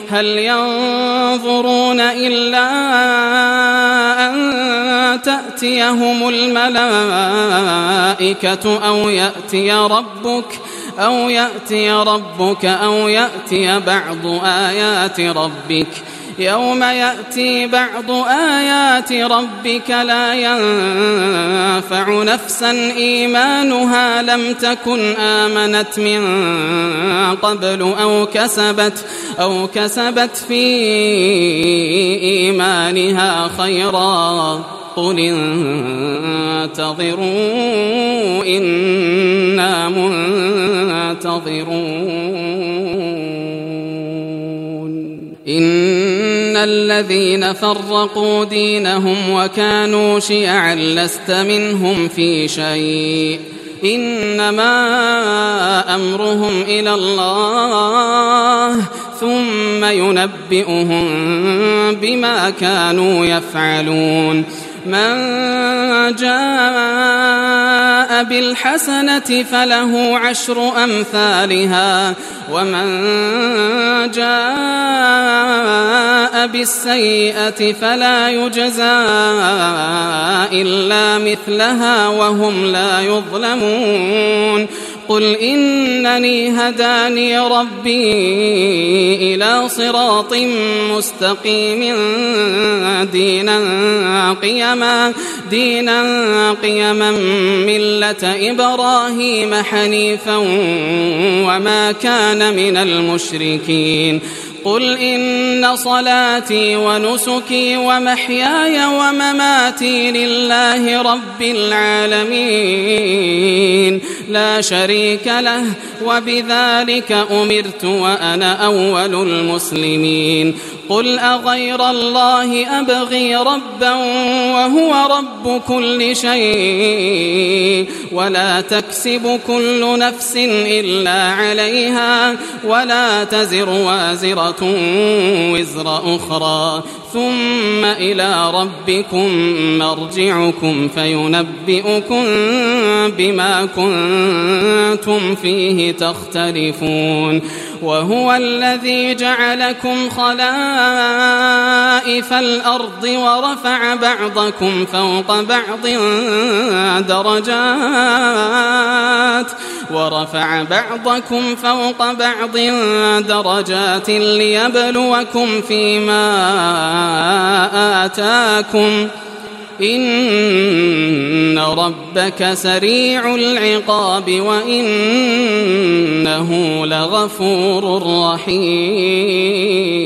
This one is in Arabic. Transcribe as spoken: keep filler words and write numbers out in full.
هل ينظرون إلا أن تأتيهم الملائكة أو يأتي ربك أو يأتي ربك أو يأتي بعض آيات ربك يوم يأتي بعض آيات ربك لا ينفع نفسا إيمانها لم تكن آمنت من قبل أو كسبت أو كسبت في إيمانها خيرا قل انتظروا إنا منتظرون إن الذين فرقوا دينهم وكانوا شيعا لست منهم في شيء إنما أمرهم إلى الله ثم ينبئهم بما كانوا يفعلون من جاء بالحسنة فله عشر أمثالها ومن جاء بالسيئة فلا يجزى إلا مثلها وهم لا يظلمون قل إنني هداني ربي إلى صراط مستقيم دينا قيما دينا قيما ملة إبراهيم حنيفا وما كان من المشركين قل إن صلاتي ونسكي ومحياي ومماتي لله رب العالمين لا شريك له وبذلك أمرت وأنا أول المسلمين قل أغير الله أبغي ربا وهو رب كل شيء ولا تكسب كل نفس إلا عليها ولا تزر وازرة وزر أخرى ثم إلى ربكم مرجعكم فينبئكم بما كنتم فيه تختلفون وهو الذي جعلكم خلائف الأرض ورفع بعضكم فوق بعض درجات ورفع بعضكم فوق بعض درجات ليبلوكم فيما آتاكم إن ربك سريع العقاب وإنه لغفور رحيم.